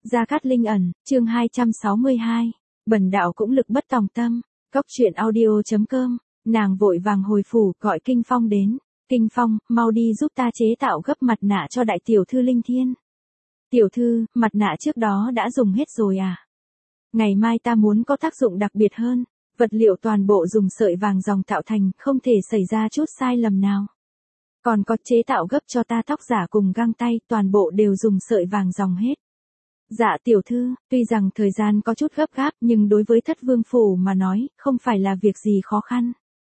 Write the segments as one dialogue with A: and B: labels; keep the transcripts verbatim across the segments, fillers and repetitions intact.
A: Gia Cát Linh ẩn, chương hai trăm sáu mươi hai. Bần đạo cũng lực bất tòng tâm. Cốc truyện audio chấm com. Nàng vội vàng hồi phủ, gọi Kinh Phong đến. Kinh Phong, mau đi giúp ta chế tạo gấp mặt nạ cho đại tiểu thư Linh Thiên. Tiểu thư, mặt nạ trước đó đã dùng hết rồi à? Ngày mai ta muốn có tác dụng đặc biệt hơn. Vật liệu toàn bộ dùng sợi vàng ròng tạo thành, không thể xảy ra chút sai lầm nào. Còn có chế tạo gấp cho ta tóc giả cùng găng tay, toàn bộ đều dùng sợi vàng ròng hết. Dạ tiểu thư, tuy rằng thời gian có chút gấp gáp nhưng đối với thất vương phủ mà nói, không phải là việc gì khó khăn.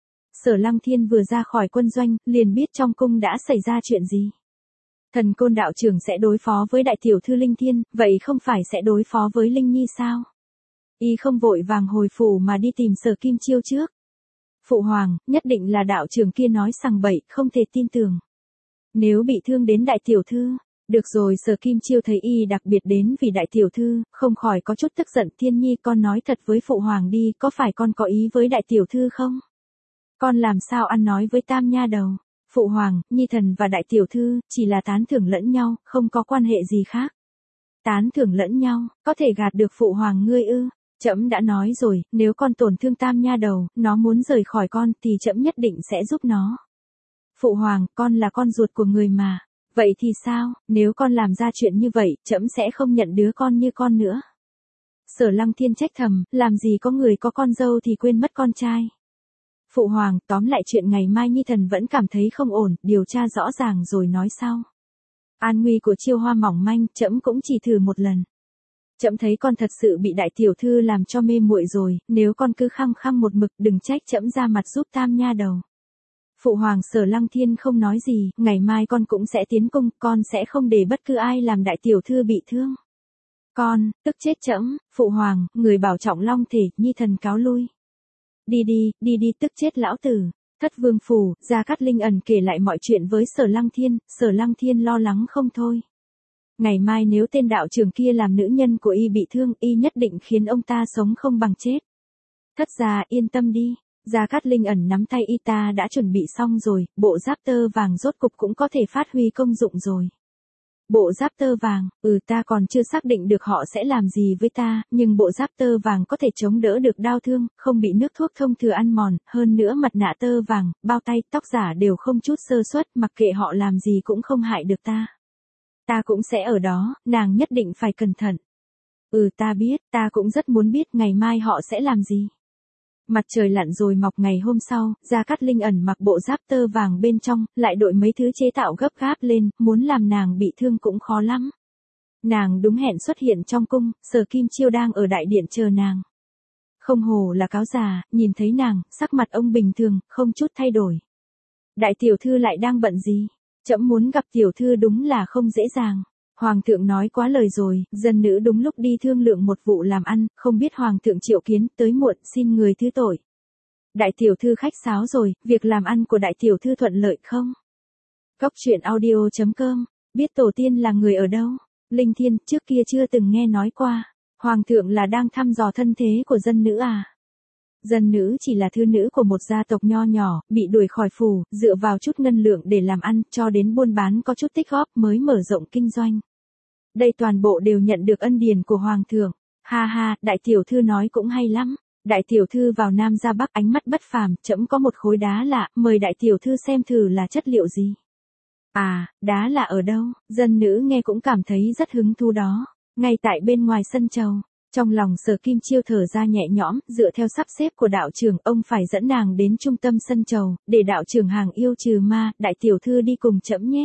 A: Sở Lăng Thiên vừa ra khỏi quân doanh, liền biết trong cung đã xảy ra chuyện gì. Thần Côn đạo trưởng sẽ đối phó với đại tiểu thư Linh Thiên, vậy không phải sẽ đối phó với Linh Nhi sao? Y không vội vàng hồi phủ mà đi tìm Sở Kim Chiêu trước. Phụ hoàng, nhất định là đạo trưởng kia nói sằng bậy, không thể tin tưởng. Nếu bị thương đến đại tiểu thư, được rồi. Sở Kim Chiêu thấy y đặc biệt đến vì đại tiểu thư, không khỏi có chút tức giận. Thiên Nhi, con nói thật với phụ hoàng đi, có phải con có ý với đại tiểu thư không? Con làm sao ăn nói với tam nha đầu? Phụ hoàng, Nhi thần và đại tiểu thư chỉ là tán thưởng lẫn nhau, không có quan hệ gì khác. Tán thưởng lẫn nhau, có thể gạt được phụ hoàng ngươi ư? Trẫm đã nói rồi, nếu con tổn thương tam nha đầu, nó muốn rời khỏi con thì trẫm nhất định sẽ giúp nó. Phụ hoàng, con là con ruột của người mà. Vậy thì sao, nếu con làm ra chuyện như vậy, trẫm sẽ không nhận đứa con như con nữa. Sở Lăng Thiên trách thầm, làm gì có người có con dâu thì quên mất con trai. Phụ hoàng, tóm lại chuyện ngày mai Nhi thần vẫn cảm thấy không ổn, điều tra rõ ràng rồi nói sau. An nguy của Chiêu Hoa mỏng manh, trẫm cũng chỉ thử một lần. Trẫm thấy con thật sự bị đại tiểu thư làm cho mê muội rồi, nếu con cứ khăng khăng một mực, đừng trách trẫm ra mặt giúp tam nha đầu. Phụ hoàng. Sở Lăng Thiên không nói gì, ngày mai con cũng sẽ tiến cung, con sẽ không để bất cứ ai làm đại tiểu thư bị thương. Con, tức chết trẫm. Phụ hoàng, người bảo trọng long thể, Nhi thần cáo lui. Đi đi, đi đi, tức chết lão tử. Thất vương phủ, Gia Cát Linh ẩn kể lại mọi chuyện với Sở Lăng Thiên, Sở Lăng Thiên lo lắng không thôi. Ngày mai nếu tên đạo trưởng kia làm nữ nhân của y bị thương, y nhất định khiến ông ta sống không bằng chết. Thất gia, yên tâm đi. Gia Cát Linh ẩn nắm tay y, ta đã chuẩn bị xong rồi, bộ giáp tơ vàng rốt cục cũng có thể phát huy công dụng rồi. Bộ giáp tơ vàng, ừ ta còn chưa xác định được họ sẽ làm gì với ta, nhưng bộ giáp tơ vàng có thể chống đỡ được đau thương, không bị nước thuốc thông thừa ăn mòn, hơn nữa mặt nạ tơ vàng, bao tay, tóc giả đều không chút sơ suất, mặc kệ họ làm gì cũng không hại được ta. Ta cũng sẽ ở đó, nàng nhất định phải cẩn thận. Ừ ta biết, ta cũng rất muốn biết ngày mai họ sẽ làm gì. Mặt trời lặn rồi mọc ngày hôm sau, Gia Cát Linh ẩn mặc bộ giáp tơ vàng bên trong, lại đội mấy thứ chế tạo gấp gáp lên, muốn làm nàng bị thương cũng khó lắm. Nàng đúng hẹn xuất hiện trong cung, Sở Kim Chiêu đang ở đại điện chờ nàng. Không hồ là cáo già, nhìn thấy nàng, sắc mặt ông bình thường, không chút thay đổi. Đại tiểu thư lại đang bận gì? Trẫm muốn gặp tiểu thư đúng là không dễ dàng. Hoàng thượng nói quá lời rồi, dân nữ đúng lúc đi thương lượng một vụ làm ăn, không biết hoàng thượng triệu kiến, tới muộn, xin người thứ tội. Đại tiểu thư khách sáo rồi, việc làm ăn của đại tiểu thư thuận lợi không? Cốc truyện audio chấm com, biết tổ tiên là người ở đâu? Linh Thiên, trước kia chưa từng nghe nói qua. Hoàng thượng là đang thăm dò thân thế của dân nữ à? Dân nữ chỉ là thư nữ của một gia tộc nho nhỏ, bị đuổi khỏi phủ, dựa vào chút ngân lượng để làm ăn, cho đến buôn bán có chút tích góp mới mở rộng kinh doanh. Đây toàn bộ đều nhận được ân điển của hoàng thượng. Ha ha, đại tiểu thư nói cũng hay lắm. Đại tiểu thư vào Nam ra Bắc, ánh mắt bất phàm, trẫm có một khối đá lạ, mời đại tiểu thư xem thử là chất liệu gì. À, đá lạ ở đâu? Dân nữ nghe cũng cảm thấy rất hứng thú đó. Ngay tại bên ngoài sân chầu. Trong lòng Sở Kim Chiêu thở ra nhẹ nhõm, dựa theo sắp xếp của đạo trưởng, ông phải dẫn nàng đến trung tâm sân chầu, để đạo trưởng hàng yêu trừ ma, đại tiểu thư đi cùng trẫm nhé.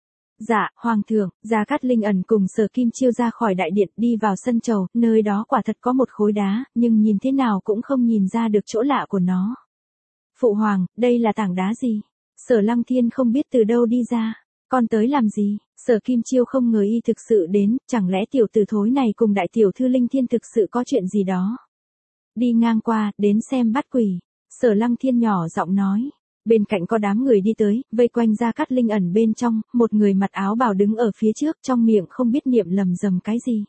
A: Dạ, hoàng thượng. Gia Cát Linh ẩn cùng Sở Kim Chiêu ra khỏi đại điện, đi vào sân chầu, nơi đó quả thật có một khối đá, nhưng nhìn thế nào cũng không nhìn ra được chỗ lạ của nó. Phụ hoàng, đây là tảng đá gì? Sở Lăng Thiên không biết từ đâu đi ra. Con tới làm gì? Sở Kim Chiêu không ngờ y thực sự đến, chẳng lẽ tiểu tử thối này cùng đại tiểu thư Linh Thiên thực sự có chuyện gì đó. Đi ngang qua, đến xem bắt quỷ. Sở Lăng Thiên nhỏ giọng nói. Bên cạnh có đám người đi tới, vây quanh Gia Cát Linh ẩn bên trong, một người mặc áo bào đứng ở phía trước, trong miệng không biết niệm lầm rầm cái gì.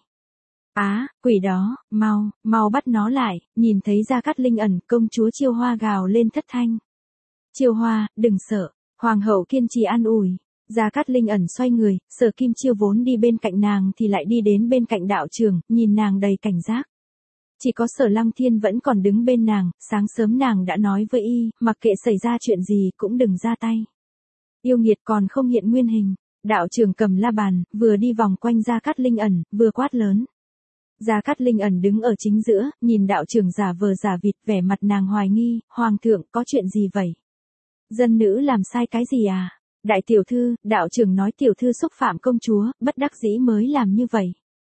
A: Á, quỷ đó, mau, mau bắt nó lại. Nhìn thấy Gia Cát Linh ẩn, công chúa Chiêu Hoa gào lên thất thanh. Chiêu Hoa, đừng sợ. Hoàng hậu kiên trì an ủi. Gia Cát Linh ẩn xoay người, Sở Kim Chiêu vốn đi bên cạnh nàng thì lại đi đến bên cạnh đạo trưởng, nhìn nàng đầy cảnh giác. Chỉ có Sở Lăng Thiên vẫn còn đứng bên nàng, sáng sớm nàng đã nói với y, mặc kệ xảy ra chuyện gì cũng đừng ra tay. Yêu nghiệt còn không hiện nguyên hình, đạo trưởng cầm la bàn, vừa đi vòng quanh Gia Cát Linh ẩn, vừa quát lớn. Gia Cát Linh ẩn đứng ở chính giữa, nhìn đạo trưởng giả vờ giả vịt, vẻ mặt nàng hoài nghi, hoàng thượng có chuyện gì vậy? Dân nữ làm sai cái gì à? Đại tiểu thư, đạo trưởng nói tiểu thư xúc phạm công chúa, bất đắc dĩ mới làm như vậy.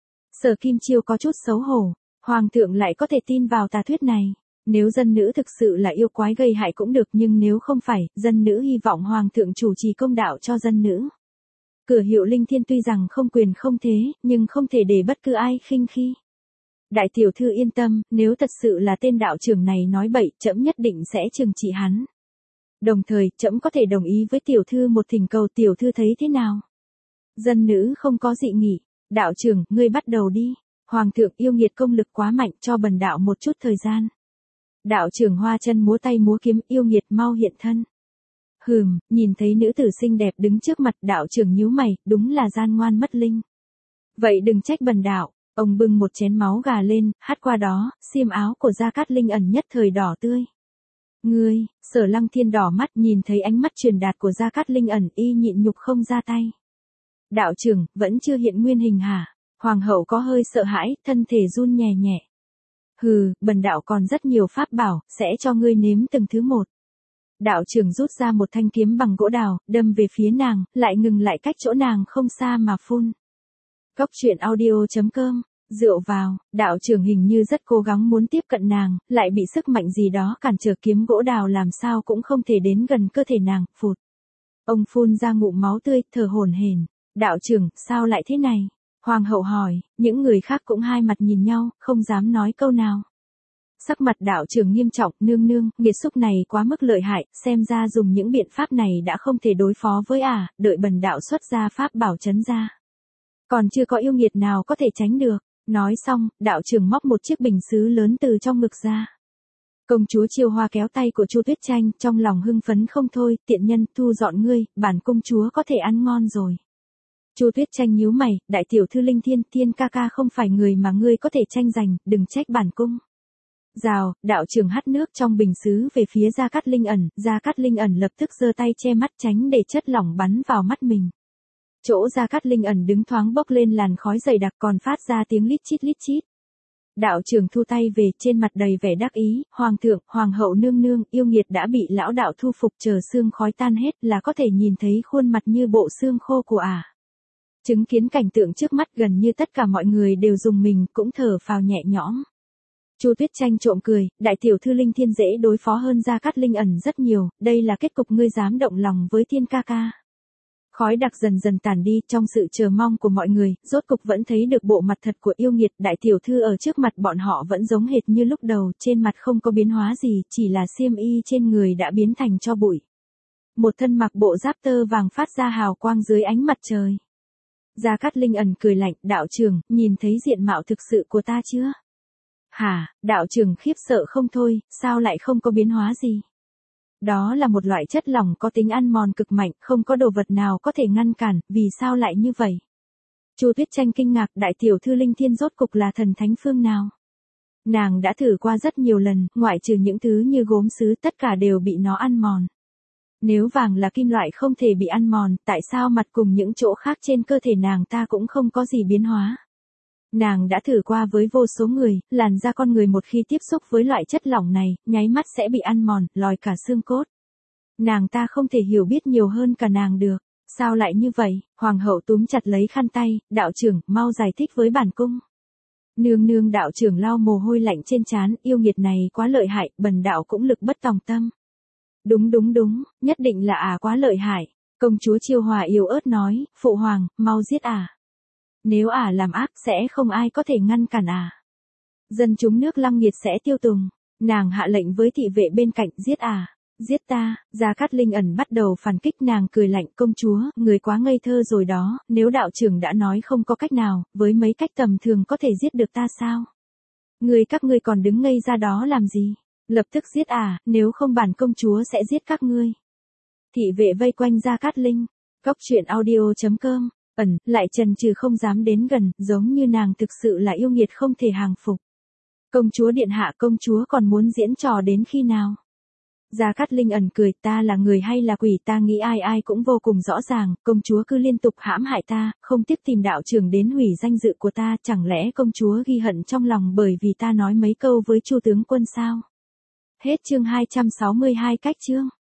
A: Sở Kim Chiêu có chút xấu hổ, hoàng thượng lại có thể tin vào tà thuyết này. Nếu dân nữ thực sự là yêu quái gây hại cũng được, nhưng nếu không phải, dân nữ hy vọng hoàng thượng chủ trì công đạo cho dân nữ. Cửa hiệu Linh Thiên tuy rằng không quyền không thế, nhưng không thể để bất cứ ai khinh khi. Đại tiểu thư yên tâm, nếu thật sự là tên đạo trưởng này nói bậy, trẫm nhất định sẽ trừng trị hắn. Đồng thời, trẫm có thể đồng ý với tiểu thư một thỉnh cầu, tiểu thư thấy thế nào? Dân nữ không có dị nghị. Đạo trưởng, ngươi bắt đầu đi. Hoàng thượng yêu nghiệt công lực quá mạnh, cho bần đạo một chút thời gian. Đạo trưởng hoa chân múa tay múa kiếm, yêu nghiệt mau hiện thân. Hừm, nhìn thấy nữ tử xinh đẹp đứng trước mặt, đạo trưởng nhíu mày, đúng là gian ngoan mất linh. Vậy đừng trách bần đạo. Ông bưng một chén máu gà lên, hắt qua đó, xiêm áo của Gia Cát Linh ẩn nhất thời đỏ tươi. Ngươi, Sở Lăng Thiên đỏ mắt nhìn thấy ánh mắt truyền đạt của Gia Cát Linh ẩn, y nhịn nhục không ra tay. Đạo trưởng, vẫn chưa hiện nguyên hình hả? Hoàng hậu có hơi sợ hãi, thân thể run nhẹ nhẹ. Hừ, bần đạo còn rất nhiều pháp bảo, sẽ cho ngươi nếm từng thứ một. Đạo trưởng rút ra một thanh kiếm bằng gỗ đào, đâm về phía nàng, lại ngừng lại cách chỗ nàng không xa mà phun. Cốc truyện audio chấm com, dựa vào, đạo trưởng hình như rất cố gắng muốn tiếp cận nàng, lại bị sức mạnh gì đó cản trở, kiếm gỗ đào làm sao cũng không thể đến gần cơ thể nàng, phụt. Ông phun ra ngụm máu tươi, thở hổn hển. Đạo trưởng, sao lại thế này? Hoàng hậu hỏi, những người khác cũng hai mặt nhìn nhau, không dám nói câu nào. Sắc mặt đạo trưởng nghiêm trọng, nương nương, nghiệt xúc này quá mức lợi hại, xem ra dùng những biện pháp này đã không thể đối phó với ả, à, đợi bần đạo xuất ra pháp bảo trấn ra. Còn chưa có yêu nghiệt nào có thể tránh được. Nói xong, đạo trưởng móc một chiếc bình sứ lớn từ trong ngực ra. Công chúa Chiêu Hoa kéo tay của Chu Tuyết Tranh, trong lòng hưng phấn không thôi, tiện nhân, thu dọn ngươi, bản công chúa có thể ăn ngon rồi. Chu Tuyết Tranh nhíu mày, đại tiểu thư Linh Thiên, Thiên ca ca không phải người mà ngươi có thể tranh giành, đừng trách bản cung. Rào, đạo trưởng hắt nước trong bình sứ về phía Gia Cát Linh ẩn, Gia Cát Linh ẩn lập tức giơ tay che mắt tránh để chất lỏng bắn vào mắt mình. Chỗ Gia Cát Linh ẩn đứng thoáng bốc lên làn khói dày đặc, còn phát ra tiếng lít chít lít chít. Đạo trưởng thu tay về, trên mặt đầy vẻ đắc ý, hoàng thượng, hoàng hậu nương nương, yêu nghiệt đã bị lão đạo thu phục, chờ xương khói tan hết là có thể nhìn thấy khuôn mặt như bộ xương khô của ả. À. Chứng kiến cảnh tượng trước mắt, gần như tất cả mọi người đều dùng mình, cũng thở phào nhẹ nhõm. Chu Tuyết Tranh trộm cười, đại tiểu thư Linh Thiên dễ đối phó hơn Gia Cát Linh ẩn rất nhiều, đây là kết cục ngươi dám động lòng với Thiên ca ca. Khói đặc dần dần tàn đi, trong sự chờ mong của mọi người, rốt cục vẫn thấy được bộ mặt thật của yêu nghiệt, đại tiểu thư ở trước mặt bọn họ vẫn giống hệt như lúc đầu, trên mặt không có biến hóa gì, chỉ là xiêm y trên người đã biến thành tro bụi. Một thân mặc bộ giáp tơ vàng phát ra hào quang dưới ánh mặt trời. Gia Cát Linh ẩn cười lạnh, đạo trưởng, nhìn thấy diện mạo thực sự của ta chưa? Hả, đạo trưởng khiếp sợ không thôi, sao lại không có biến hóa gì? Đó là một loại chất lỏng có tính ăn mòn cực mạnh, không có đồ vật nào có thể ngăn cản, vì sao lại như vậy? Chu Tuyết Tranh kinh ngạc, đại tiểu thư Linh Thiên rốt cục là thần thánh phương nào? Nàng đã thử qua rất nhiều lần, ngoại trừ những thứ như gốm sứ, tất cả đều bị nó ăn mòn. Nếu vàng là kim loại không thể bị ăn mòn, tại sao mặt cùng những chỗ khác trên cơ thể nàng ta cũng không có gì biến hóa? Nàng đã thử qua với vô số người, làn da con người một khi tiếp xúc với loại chất lỏng này, nháy mắt sẽ bị ăn mòn, lòi cả xương cốt. Nàng ta không thể hiểu biết nhiều hơn cả nàng được. Sao lại như vậy? Hoàng hậu túm chặt lấy khăn tay, đạo trưởng, mau giải thích với bản cung. Nương nương, đạo trưởng lau mồ hôi lạnh trên trán, yêu nghiệt này quá lợi hại, bần đạo cũng lực bất tòng tâm. Đúng đúng đúng, nhất định là à quá lợi hại. Công chúa Chiêu Hoa yếu ớt nói, phụ hoàng, mau giết à. Nếu ả à làm ác sẽ không ai có thể ngăn cản ả. À. Dân chúng nước Lăng Nghiệt sẽ tiêu tùng. Nàng hạ lệnh với thị vệ bên cạnh, giết ả. À. Giết ta. Gia Cát Linh ẩn bắt đầu phản kích, nàng cười lạnh, công chúa, người quá ngây thơ rồi đó, nếu đạo trưởng đã nói không có cách nào, với mấy cách tầm thường có thể giết được ta sao? Người các ngươi còn đứng ngây ra đó làm gì? Lập tức giết ả, à, nếu không bản công chúa sẽ giết các ngươi. Thị vệ vây quanh Gia Cát Linh. Cóc truyện audio.com, ẩn, lại chần chừ không dám đến gần, giống như nàng thực sự là yêu nghiệt không thể hàng phục. Công chúa điện hạ, công chúa còn muốn diễn trò đến khi nào? Gia Cát Linh ẩn cười, ta là người hay là quỷ, ta nghĩ ai ai cũng vô cùng rõ ràng, công chúa cứ liên tục hãm hại ta, không tiếc tìm đạo trưởng đến hủy danh dự của ta, chẳng lẽ công chúa ghi hận trong lòng bởi vì ta nói mấy câu với Chu tướng quân sao? Hết chương hai trăm sáu mươi hai. Cách chương